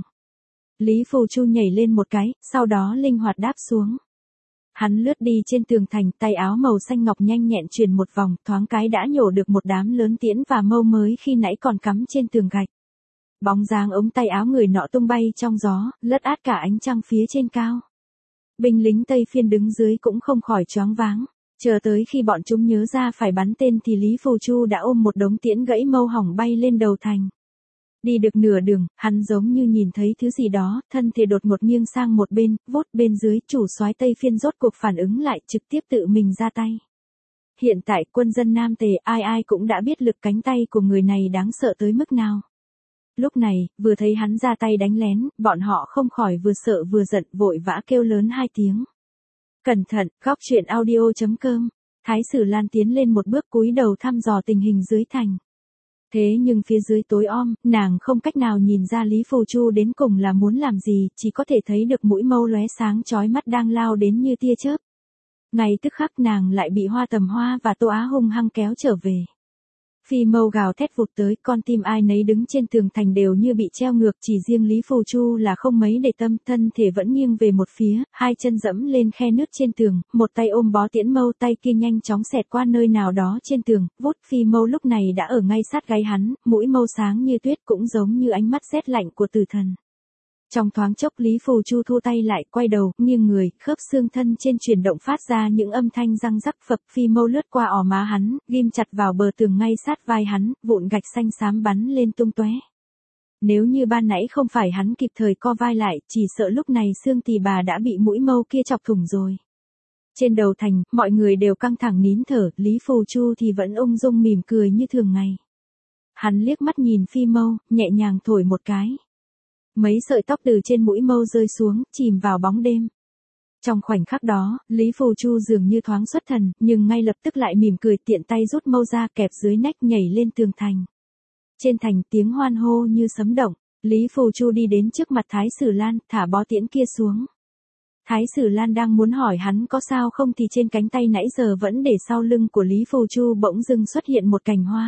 Lý Phù Chu nhảy lên một cái, sau đó linh hoạt đáp xuống. Hắn lướt đi trên tường thành, tay áo màu xanh ngọc nhanh nhẹn chuyển một vòng, thoáng cái đã nhổ được một đám lớn tiễn và mâu mới khi nãy còn cắm trên tường gạch. Bóng dáng ống tay áo người nọ tung bay trong gió, lất át cả ánh trăng phía trên cao. Binh lính Tây Phiên đứng dưới cũng không khỏi choáng váng. Chờ tới khi bọn chúng nhớ ra phải bắn tên thì Lý Phù Chu đã ôm một đống tiễn gãy mâu hỏng bay lên đầu thành. Đi được nửa đường, hắn giống như nhìn thấy thứ gì đó, thân thể đột ngột nghiêng sang một bên, vốt bên dưới, chủ soái Tây Phiên rốt cuộc phản ứng lại, trực tiếp tự mình ra tay. Hiện tại quân dân Nam Tề ai ai cũng đã biết lực cánh tay của người này đáng sợ tới mức nào. Lúc này, vừa thấy hắn ra tay đánh lén, bọn họ không khỏi vừa sợ vừa giận, vội vã kêu lớn hai tiếng. Cẩn thận, góc truyện audio chấm com. Thái sử Lan tiến lên một bước cúi đầu thăm dò tình hình dưới thành. Thế nhưng phía dưới tối om, nàng không cách nào nhìn ra Lý Phù Chu đến cùng là muốn làm gì, chỉ có thể thấy được mũi mâu lóe sáng chói mắt đang lao đến như tia chớp. Ngay tức khắc nàng lại bị Hoa Tầm Hoa và Tô Á hung hăng kéo trở về. Phi mâu gào thét vụt tới, con tim ai nấy đứng trên tường thành đều như bị treo ngược, chỉ riêng Lý Phù Chu là không mấy để tâm, thân thể vẫn nghiêng về một phía, hai chân dẫm lên khe nứt trên tường, một tay ôm bó tiễn mâu, tay kia nhanh chóng xẹt qua nơi nào đó trên tường, vút. Phi mâu lúc này đã ở ngay sát gáy hắn, mũi mâu sáng như tuyết, cũng giống như ánh mắt rét lạnh của tử thần. Trong thoáng chốc Lý Phù Chu thu tay lại, quay đầu, nghiêng người, khớp xương thân trên chuyển động phát ra những âm thanh răng rắc phập. Phi mâu lướt qua ỏ má hắn, ghim chặt vào bờ tường ngay sát vai hắn, vụn gạch xanh xám bắn lên tung tóe. Nếu như ban nãy không phải hắn kịp thời co vai lại, chỉ sợ lúc này xương tỳ bà đã bị mũi mâu kia chọc thủng rồi. Trên đầu thành, mọi người đều căng thẳng nín thở, Lý Phù Chu thì vẫn ung dung mỉm cười như thường ngày. Hắn liếc mắt nhìn phi mâu, nhẹ nhàng thổi một cái. Mấy sợi tóc từ trên mũi mâu rơi xuống, chìm vào bóng đêm. Trong khoảnh khắc đó, Lý Phù Chu dường như thoáng xuất thần, nhưng ngay lập tức lại mỉm cười, tiện tay rút mâu ra, kẹp dưới nách, nhảy lên tường thành. Trên thành tiếng hoan hô như sấm động, Lý Phù Chu đi đến trước mặt Thái Sử Lan, thả bó tiễn kia xuống. Thái Sử Lan đang muốn hỏi hắn có sao không thì trên cánh tay nãy giờ vẫn để sau lưng của Lý Phù Chu bỗng dưng xuất hiện một cành hoa.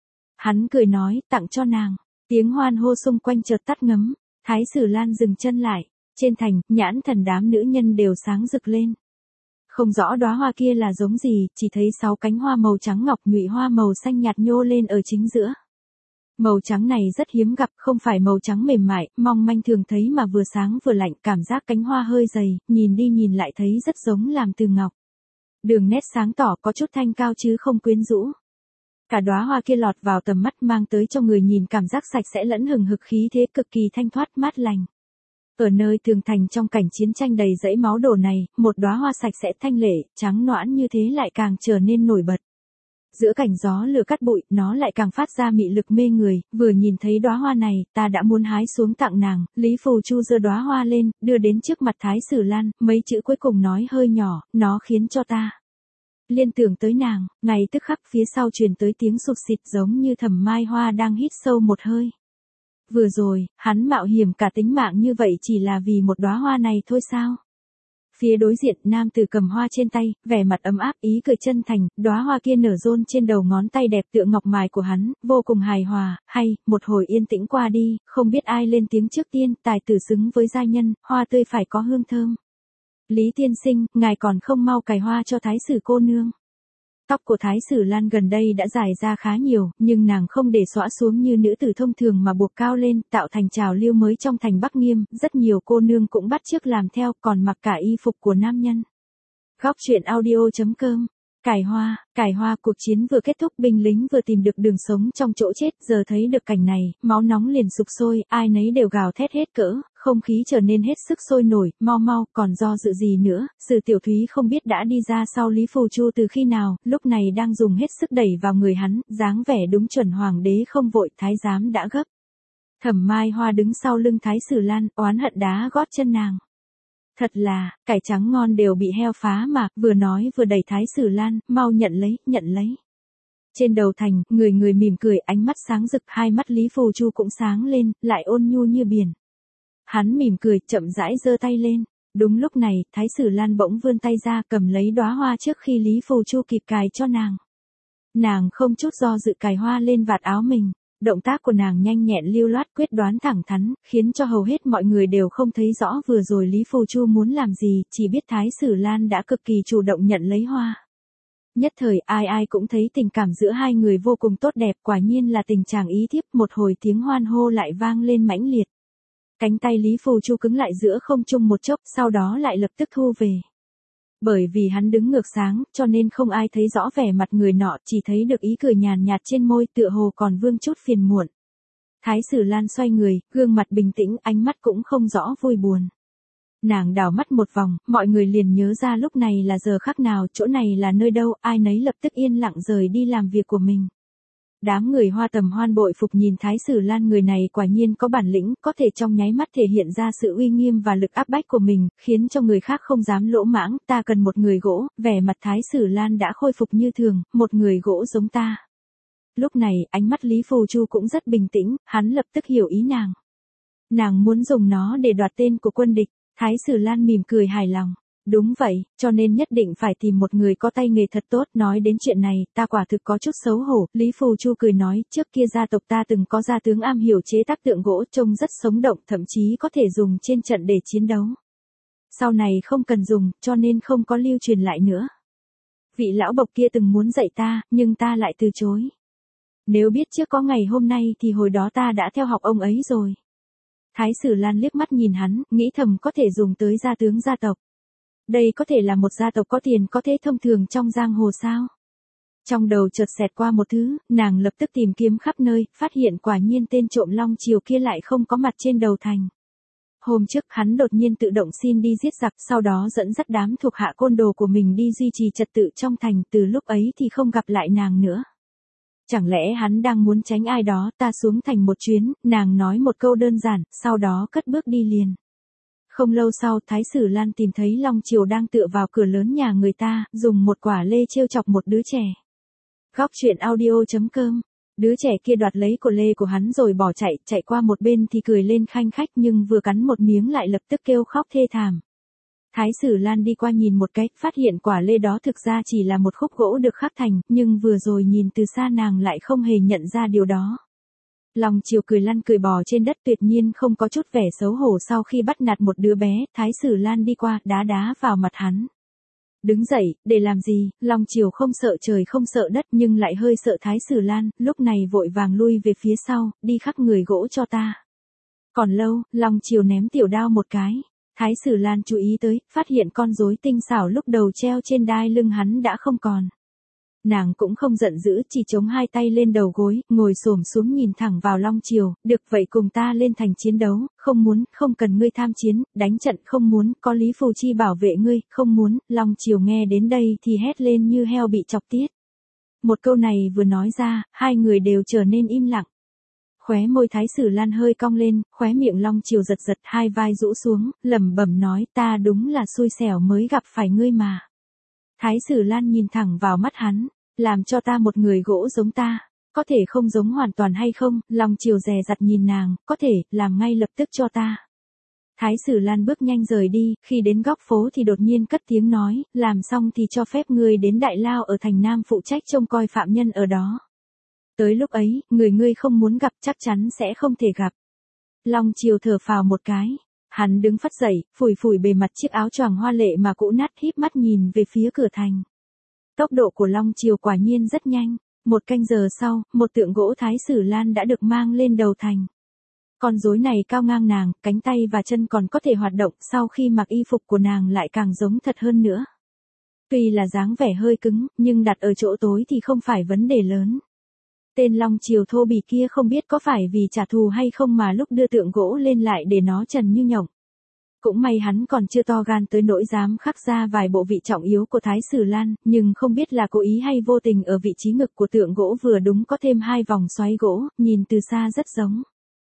Hắn cười nói, tặng cho nàng. Tiếng hoan hô xung quanh chợt tắt ngấm. Thái Sử Lan dừng chân lại, trên thành, nhãn thần đám nữ nhân đều sáng rực lên. Không rõ đóa hoa kia là giống gì, chỉ thấy sáu cánh hoa màu trắng ngọc, nhụy hoa màu xanh nhạt nhô lên ở chính giữa. Màu trắng này rất hiếm gặp, không phải màu trắng mềm mại, mong manh thường thấy mà vừa sáng vừa lạnh, cảm giác cánh hoa hơi dày, nhìn đi nhìn lại thấy rất giống làm từ ngọc. Đường nét sáng tỏ, có chút thanh cao chứ không quyến rũ. Cả đóa hoa kia lọt vào tầm mắt mang tới cho người nhìn cảm giác sạch sẽ lẫn hừng hực khí thế cực kỳ thanh thoát mát lành. Ở nơi tường thành trong cảnh chiến tranh đầy dẫy máu đổ này, một đóa hoa sạch sẽ thanh lệ, trắng nõn như thế lại càng trở nên nổi bật. Giữa cảnh gió lửa cắt bụi, nó lại càng phát ra mị lực mê người, vừa nhìn thấy đóa hoa này, ta đã muốn hái xuống tặng nàng. Lý Phù Chu giơ đóa hoa lên, đưa đến trước mặt Thái Sử Lan, mấy chữ cuối cùng nói hơi nhỏ, nó khiến cho ta liên tưởng tới nàng. Ngay tức khắc phía sau truyền tới tiếng sụt xịt giống như Thẩm Mai Hoa đang hít sâu một hơi. Vừa rồi, hắn mạo hiểm cả tính mạng như vậy chỉ là vì một đóa hoa này thôi sao? Phía đối diện, nam tử cầm hoa trên tay, vẻ mặt ấm áp, ý cười chân thành, đóa hoa kia nở rôn trên đầu ngón tay đẹp tựa ngọc mài của hắn, vô cùng hài hòa. Hay, một hồi yên tĩnh qua đi, không biết ai lên tiếng trước tiên, tài tử xứng với giai nhân, hoa tươi phải có hương thơm. Lý tiên sinh, ngài còn không mau cài hoa cho Thái Sử cô nương. Tóc của Thái Sử Lan gần đây đã dài ra khá nhiều, nhưng nàng không để xõa xuống như nữ tử thông thường mà buộc cao lên, tạo thành trào lưu mới trong thành Bắc Nghiêm, rất nhiều cô nương cũng bắt chước làm theo, còn mặc cả y phục của nam nhân. Góc truyện audio chấm com. Cài hoa, cài hoa. Cuộc chiến vừa kết thúc, binh lính vừa tìm được đường sống trong chỗ chết, giờ thấy được cảnh này, máu nóng liền sục sôi, ai nấy đều gào thét hết cỡ, không khí trở nên hết sức sôi nổi. Mau mau, còn do dự gì nữa? Sử Tiểu Thúy không biết đã đi ra sau Lý Phù Chu từ khi nào, lúc này đang dùng hết sức đẩy vào người hắn, dáng vẻ đúng chuẩn hoàng đế không vội, thái giám đã gấp. Thẩm Mai Hoa đứng sau lưng Thái Sử Lan, oán hận đá gót chân nàng. Thật là, cải trắng ngon đều bị heo phá mà, vừa nói vừa đẩy Thái Sử Lan, mau nhận lấy, nhận lấy. Trên đầu thành, người người mỉm cười, ánh mắt sáng rực, hai mắt Lý Phù Chu cũng sáng lên, lại ôn nhu như biển. Hắn mỉm cười, chậm rãi giơ tay lên. Đúng lúc này, Thái Sử Lan bỗng vươn tay ra, cầm lấy đóa hoa trước khi Lý Phù Chu kịp cài cho nàng. Nàng không chút do dự cài hoa lên vạt áo mình. Động tác của nàng nhanh nhẹn lưu loát, quyết đoán thẳng thắn, khiến cho hầu hết mọi người đều không thấy rõ vừa rồi Lý Phù Chu muốn làm gì, chỉ biết Thái Sử Lan đã cực kỳ chủ động nhận lấy hoa. Nhất thời ai ai cũng thấy tình cảm giữa hai người vô cùng tốt đẹp, quả nhiên là tình chàng ý thiếp. Một hồi tiếng hoan hô lại vang lên mãnh liệt. Cánh tay Lý Phù Chu cứng lại giữa không trung một chốc, sau đó lại lập tức thu về. Bởi vì hắn đứng ngược sáng, cho nên không ai thấy rõ vẻ mặt người nọ, chỉ thấy được ý cười nhàn nhạt trên môi, tựa hồ còn vương chút phiền muộn. Thái Sử Lan xoay người, gương mặt bình tĩnh, ánh mắt cũng không rõ vui buồn. Nàng đảo mắt một vòng, mọi người liền nhớ ra lúc này là giờ khắc nào, chỗ này là nơi đâu, ai nấy lập tức yên lặng rời đi làm việc của mình. Đám người Hoa Tầm Hoan bội phục nhìn Thái Sử Lan, người này quả nhiên có bản lĩnh, có thể trong nháy mắt thể hiện ra sự uy nghiêm và lực áp bách của mình, khiến cho người khác không dám lỗ mãng, ta cần một người gỗ, vẻ mặt Thái Sử Lan đã khôi phục như thường, một người gỗ giống ta. Lúc này, ánh mắt Lý Phù Chu cũng rất bình tĩnh, hắn lập tức hiểu ý nàng. Nàng muốn dùng nó để đoạt tên của quân địch, Thái Sử Lan mỉm cười hài lòng. Đúng vậy, cho nên nhất định phải tìm một người có tay nghề thật tốt. Nói đến chuyện này, ta quả thực có chút xấu hổ. Lý Phù Chu cười nói, trước kia gia tộc ta từng có gia tướng am hiểu chế tác tượng gỗ, trông rất sống động, thậm chí có thể dùng trên trận để chiến đấu. Sau này không cần dùng, cho nên không có lưu truyền lại nữa. Vị lão bộc kia từng muốn dạy ta, nhưng ta lại từ chối. Nếu biết trước có ngày hôm nay thì hồi đó ta đã theo học ông ấy rồi. Thái Sử Lan liếc mắt nhìn hắn, nghĩ thầm có thể dùng tới gia tướng gia tộc. Đây có thể là một gia tộc có tiền có thế thông thường trong giang hồ sao? Trong đầu chợt xẹt qua một thứ, nàng lập tức tìm kiếm khắp nơi, phát hiện quả nhiên tên trộm Long Triều kia lại không có mặt trên đầu thành. Hôm trước hắn đột nhiên tự động xin đi giết giặc, sau đó dẫn dắt đám thuộc hạ côn đồ của mình đi duy trì trật tự trong thành, từ lúc ấy thì không gặp lại nàng nữa. Chẳng lẽ hắn đang muốn tránh ai đó, ta xuống thành một chuyến, nàng nói một câu đơn giản, sau đó cất bước đi liền. Không lâu sau, Thái Sử Lan tìm thấy Long Triều đang tựa vào cửa lớn nhà người ta, dùng một quả lê trêu chọc một đứa trẻ. Góc truyện audio chấm com. Đứa trẻ kia đoạt lấy của lê của hắn rồi bỏ chạy, chạy qua một bên thì cười lên khanh khách, nhưng vừa cắn một miếng lại lập tức kêu khóc thê thảm. Thái Sử Lan đi qua nhìn một cái, phát hiện quả lê đó thực ra chỉ là một khúc gỗ được khắc thành, nhưng vừa rồi nhìn từ xa nàng lại không hề nhận ra điều đó. Long Triều cười lăn cười bò trên đất, tuyệt nhiên không có chút vẻ xấu hổ sau khi bắt nạt một đứa bé. Thái Sử Lan đi qua, đá đá vào mặt hắn. Đứng dậy, để làm gì? Long Triều không sợ trời không sợ đất nhưng lại hơi sợ Thái Sử Lan, lúc này vội vàng lui về phía sau, đi khắc người gỗ cho ta. Còn lâu, Long Triều ném tiểu đao một cái. Thái Sử Lan chú ý tới, phát hiện con rối tinh xảo lúc đầu treo trên đai lưng hắn đã không còn. Nàng cũng không giận dữ, chỉ chống hai tay lên đầu gối, ngồi xổm xuống nhìn thẳng vào Long Triều, được vậy cùng ta lên thành chiến đấu, không muốn, không cần ngươi tham chiến, đánh trận không muốn, có Lý Phù Chi bảo vệ ngươi, không muốn. Long Triều nghe đến đây thì hét lên như heo bị chọc tiết. Một câu này vừa nói ra, hai người đều trở nên im lặng. Khóe môi Thái Sử Lan hơi cong lên, khóe miệng Long Triều giật giật, hai vai rũ xuống, lẩm bẩm nói, ta đúng là xui xẻo mới gặp phải ngươi mà. Thái Sử Lan nhìn thẳng vào mắt hắn, làm cho ta một người gỗ giống ta, có thể không giống hoàn toàn hay không? Long Triều dè dặt nhìn nàng, có thể, làm ngay lập tức cho ta. Thái Sử Lan bước nhanh rời đi, khi đến góc phố thì đột nhiên cất tiếng nói, làm xong thì cho phép ngươi đến Đại Lao ở thành Nam phụ trách trông coi phạm nhân ở đó. Tới lúc ấy, người ngươi không muốn gặp chắc chắn sẽ không thể gặp. Long Triều thở phào một cái. Hắn đứng phắt dậy, phủi phủi bề mặt chiếc áo choàng hoa lệ mà cũ nát, híp mắt nhìn về phía cửa thành. Tốc độ của Long Triều quả nhiên rất nhanh. Một canh giờ sau, một tượng gỗ Thái Sử Lan đã được mang lên đầu thành. Con rối này cao ngang nàng, cánh tay và chân còn có thể hoạt động, sau khi mặc y phục của nàng lại càng giống thật hơn nữa. Tuy là dáng vẻ hơi cứng, nhưng đặt ở chỗ tối thì không phải vấn đề lớn. Tên Long Triều thô bỉ kia không biết có phải vì trả thù hay không mà lúc đưa tượng gỗ lên lại để nó trần như nhộng. Cũng may hắn còn chưa to gan tới nỗi dám khắc ra vài bộ vị trọng yếu của Thái Sử Lan, nhưng không biết là cố ý hay vô tình ở vị trí ngực của tượng gỗ vừa đúng có thêm hai vòng xoáy gỗ, nhìn từ xa rất giống.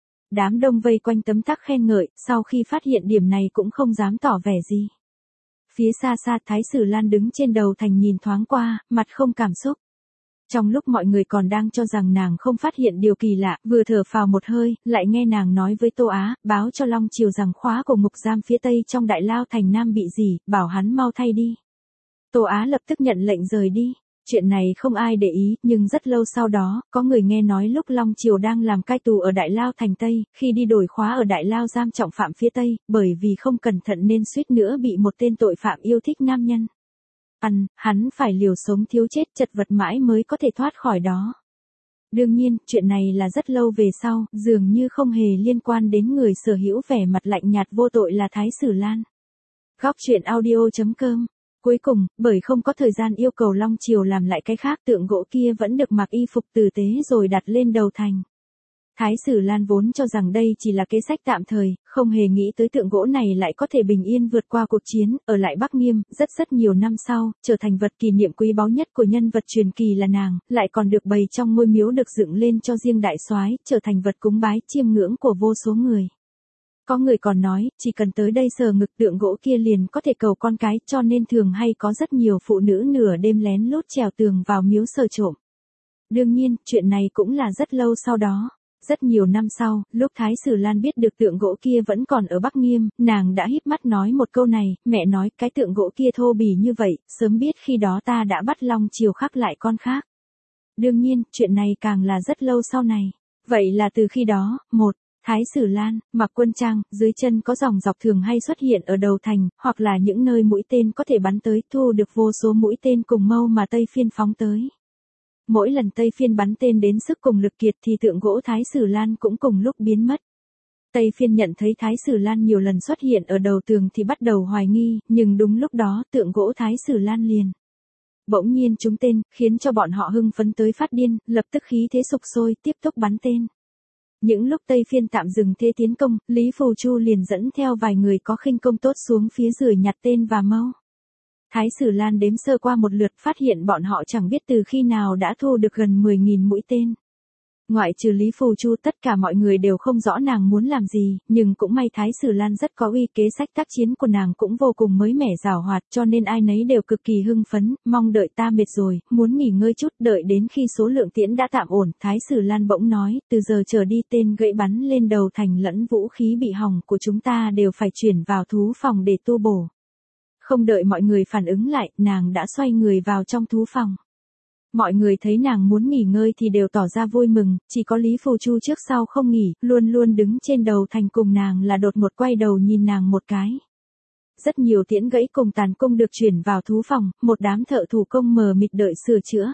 Đám đông vây quanh tấm tắc khen ngợi, sau khi phát hiện điểm này cũng không dám tỏ vẻ gì. Phía xa xa Thái Sử Lan đứng trên đầu thành nhìn thoáng qua, mặt không cảm xúc. Trong lúc mọi người còn đang cho rằng nàng không phát hiện điều kỳ lạ, vừa thở phào một hơi, lại nghe nàng nói với Tô Á, báo cho Long Triều rằng khóa của ngục giam phía tây trong Đại Lao thành Nam bị gì, bảo hắn mau thay đi. Tô Á lập tức nhận lệnh rời đi. Chuyện này không ai để ý, nhưng rất lâu sau đó, có người nghe nói lúc Long Triều đang làm cai tù ở Đại Lao thành Tây, khi đi đổi khóa ở Đại Lao giam trọng phạm phía Tây, bởi vì không cẩn thận nên suýt nữa bị một tên tội phạm yêu thích nam nhân. Ăn, hắn phải liều sống thiếu chết chật vật mãi mới có thể thoát khỏi đó. Đương nhiên, chuyện này là rất lâu về sau, dường như không hề liên quan đến người sở hữu vẻ mặt lạnh nhạt vô tội là Thái Sử Lan. Góc truyện audio.com. Cuối cùng, bởi không có thời gian yêu cầu Long Triều làm lại cái khác, tượng gỗ kia vẫn được mặc y phục tử tế rồi đặt lên đầu thành. Thái Sử Lan vốn cho rằng đây chỉ là kế sách tạm thời, không hề nghĩ tới tượng gỗ này lại có thể bình yên vượt qua cuộc chiến, ở lại Bắc Nghiêm, rất rất nhiều năm sau, trở thành vật kỷ niệm quý báu nhất của nhân vật truyền kỳ là nàng, lại còn được bày trong ngôi miếu được dựng lên cho riêng đại soái, trở thành vật cúng bái chiêm ngưỡng của vô số người. Có người còn nói, chỉ cần tới đây sờ ngực tượng gỗ kia liền có thể cầu con cái, cho nên thường hay có rất nhiều phụ nữ nửa đêm lén lút trèo tường vào miếu sờ trộm. Đương nhiên, chuyện này cũng là rất lâu sau đó. Rất nhiều năm sau, lúc Thái Sử Lan biết được tượng gỗ kia vẫn còn ở Bắc Nghiêm, nàng đã híp mắt nói một câu này, mẹ nói, cái tượng gỗ kia thô bỉ như vậy, sớm biết khi đó ta đã bắt Long Triều khắc lại con khác. Đương nhiên, chuyện này càng là rất lâu sau này. Vậy là từ khi đó, một, Thái Sử Lan, mặc quân trang, dưới chân có dòng dọc thường hay xuất hiện ở đầu thành, hoặc là những nơi mũi tên có thể bắn tới, thu được vô số mũi tên cùng mâu mà Tây Phiên phóng tới. Mỗi lần Tây Phiên bắn tên đến sức cùng lực kiệt thì tượng gỗ Thái Sử Lan cũng cùng lúc biến mất. Tây Phiên nhận thấy Thái Sử Lan nhiều lần xuất hiện ở đầu tường thì bắt đầu hoài nghi, nhưng đúng lúc đó tượng gỗ Thái Sử Lan liền bỗng nhiên trúng tên, khiến cho bọn họ hưng phấn tới phát điên, lập tức khí thế sục sôi, tiếp tục bắn tên. Những lúc Tây Phiên tạm dừng thế tiến công, Lý Phù Chu liền dẫn theo vài người có khinh công tốt xuống phía dưới nhặt tên và mâu. Thái Sử Lan đếm sơ qua một lượt, phát hiện bọn họ chẳng biết từ khi nào đã thu được gần mười nghìn mũi tên. Ngoại trừ Lý Phù Chu, tất cả mọi người đều không rõ nàng muốn làm gì, nhưng cũng may Thái Sử Lan rất có uy, kế sách tác chiến của nàng cũng vô cùng mới mẻ giàu hoạt, cho nên ai nấy đều cực kỳ hưng phấn, mong đợi ta mệt rồi, muốn nghỉ ngơi chút, đợi đến khi số lượng tiễn đã tạm ổn, Thái Sử Lan bỗng nói, từ giờ trở đi tên gậy bắn lên đầu thành lẫn vũ khí bị hỏng của chúng ta đều phải chuyển vào thú phòng để tu bổ. Không đợi mọi người phản ứng lại, nàng đã xoay người vào trong thú phòng. Mọi người thấy nàng muốn nghỉ ngơi thì đều tỏ ra vui mừng, chỉ có Lý Phù Chu trước sau không nghỉ, luôn luôn đứng trên đầu thành cùng nàng là đột ngột quay đầu nhìn nàng một cái. Rất nhiều tiễn gãy cùng tàn cung được chuyển vào thú phòng, một đám thợ thủ công mờ mịt đợi sửa chữa.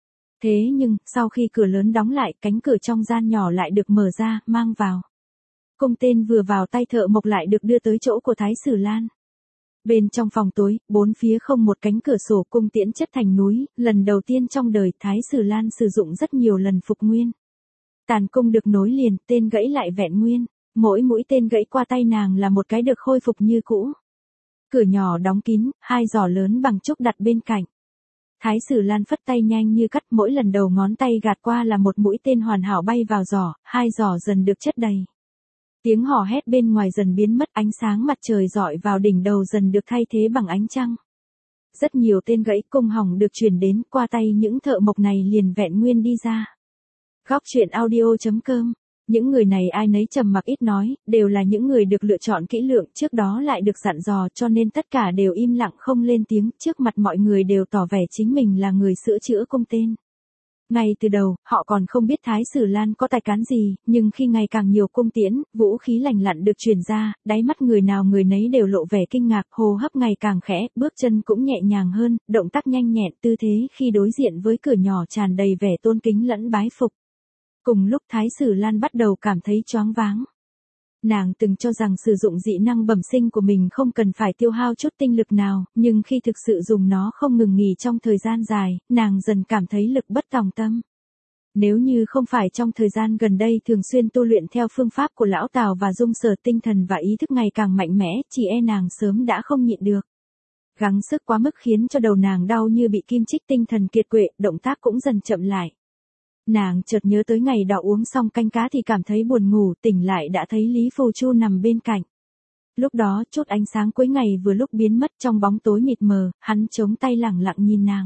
Thế nhưng, sau khi cửa lớn đóng lại, cánh cửa trong gian nhỏ lại được mở ra, mang vào. Cung tên vừa vào tay thợ mộc lại được đưa tới chỗ của Thái Sử Lan. Bên trong phòng tối, bốn phía không một cánh cửa sổ, cung tiễn chất thành núi, lần đầu tiên trong đời Thái Sử Lan sử dụng rất nhiều lần phục nguyên. Tàn cung được nối liền, tên gãy lại vẹn nguyên, mỗi mũi tên gãy qua tay nàng là một cái được khôi phục như cũ. Cửa nhỏ đóng kín, hai giỏ lớn bằng trúc đặt bên cạnh. Thái Sử Lan phất tay nhanh như cắt, mỗi lần đầu ngón tay gạt qua là một mũi tên hoàn hảo bay vào giỏ, hai giỏ dần được chất đầy. Tiếng hò hét bên ngoài dần biến mất, ánh sáng mặt trời rọi vào đỉnh đầu dần được thay thế bằng ánh trăng. Rất nhiều tên gãy cung hỏng được chuyển đến, qua tay những thợ mộc này liền vẹn nguyên đi ra. Góc truyện audio.com. Những người này ai nấy trầm mặc ít nói, đều là những người được lựa chọn kỹ lưỡng, trước đó lại được dặn dò, cho nên tất cả đều im lặng không lên tiếng, trước mặt mọi người đều tỏ vẻ chính mình là người sửa chữa cung tên. Ngay từ đầu, họ còn không biết Thái Sử Lan có tài cán gì, nhưng khi ngày càng nhiều cung tiễn, vũ khí lành lặn được truyền ra, đáy mắt người nào người nấy đều lộ vẻ kinh ngạc, hô hấp ngày càng khẽ, bước chân cũng nhẹ nhàng hơn, động tác nhanh nhẹn, tư thế khi đối diện với cửa nhỏ tràn đầy vẻ tôn kính lẫn bái phục. Cùng lúc Thái Sử Lan bắt đầu cảm thấy choáng váng. Nàng từng cho rằng sử dụng dị năng bẩm sinh của mình không cần phải tiêu hao chút tinh lực nào, nhưng khi thực sự dùng nó không ngừng nghỉ trong thời gian dài, nàng dần cảm thấy lực bất tòng tâm. Nếu như không phải trong thời gian gần đây thường xuyên tu luyện theo phương pháp của lão Tào và dung sở tinh thần và ý thức ngày càng mạnh mẽ, chỉ e nàng sớm đã không nhịn được. Gắng sức quá mức khiến cho đầu nàng đau như bị kim chích, tinh thần kiệt quệ, động tác cũng dần chậm lại. Nàng chợt nhớ tới ngày đó uống xong canh cá thì cảm thấy buồn ngủ, tỉnh lại đã thấy Lý Phù Chu nằm bên cạnh. Lúc đó chút ánh sáng cuối ngày vừa lúc biến mất trong bóng tối mịt mờ, hắn chống tay lẳng lặng nhìn nàng.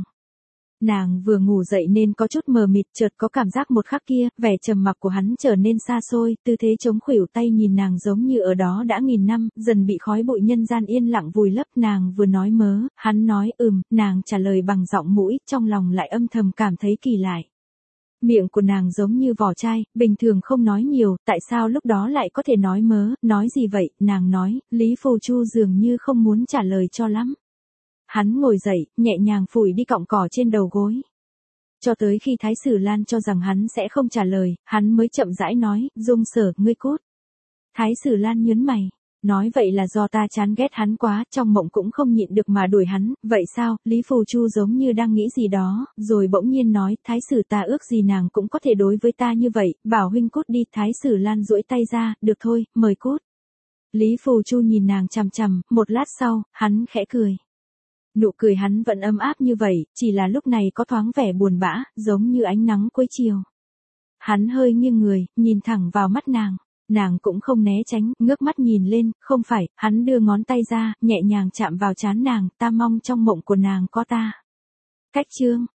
Nàng vừa ngủ dậy nên có chút mờ mịt, chợt có cảm giác một khắc kia, vẻ trầm mặc của hắn trở nên xa xôi, tư thế chống khuỷu tay nhìn nàng giống như ở đó đã nghìn năm, dần bị khói bụi nhân gian yên lặng vùi lấp. Nàng vừa nói mớ, hắn nói ừm, nàng trả lời bằng giọng mũi, trong lòng lại âm thầm cảm thấy kỳ lạ. Miệng của nàng giống như vỏ chai, bình thường không nói nhiều, tại sao lúc đó lại có thể nói mớ, nói gì vậy, nàng nói, Lý Phù Chu dường như không muốn trả lời cho lắm. Hắn ngồi dậy, nhẹ nhàng phủi đi cọng cỏ trên đầu gối. Cho tới khi Thái Sử Lan cho rằng hắn sẽ không trả lời, hắn mới chậm rãi nói, Dung Sở, ngươi cút. Thái Sử Lan nhớn mày, nói vậy là do ta chán ghét hắn quá, trong mộng cũng không nhịn được mà đuổi hắn, vậy sao? Lý Phù Chu giống như đang nghĩ gì đó, rồi bỗng nhiên nói, Thái Sử ta ước gì nàng cũng có thể đối với ta như vậy, bảo huynh cút đi. Thái Sử Lan duỗi tay ra, được thôi, mời cút. Lý Phù Chu nhìn nàng chằm chằm, một lát sau, hắn khẽ cười. Nụ cười hắn vẫn ấm áp như vậy, chỉ là lúc này có thoáng vẻ buồn bã, giống như ánh nắng cuối chiều. Hắn hơi nghiêng người, nhìn thẳng vào mắt nàng. Nàng cũng không né tránh, ngước mắt nhìn lên, không phải, hắn đưa ngón tay ra, nhẹ nhàng chạm vào trán nàng, ta mong trong mộng của nàng có ta. Cách chương.